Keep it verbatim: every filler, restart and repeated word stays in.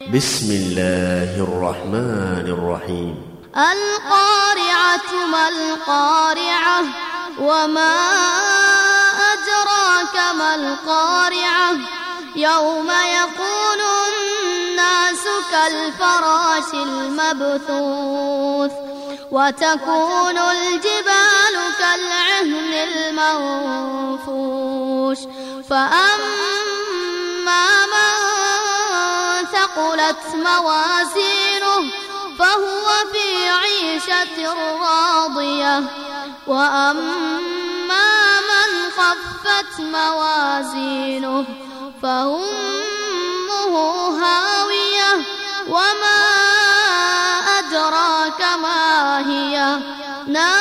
بسم الله الرحمن الرحيم. القارعة ما القارعة وما أدراك ما القارعة يوم يكون الناس كالفراش المبثوث وتكون الجبال كالعهن المنفوش فأما من ثقلت موازينه فهو في عيشة راضية وأما من خفت موازينه فأمه هاوية وما أدراك ما هي نار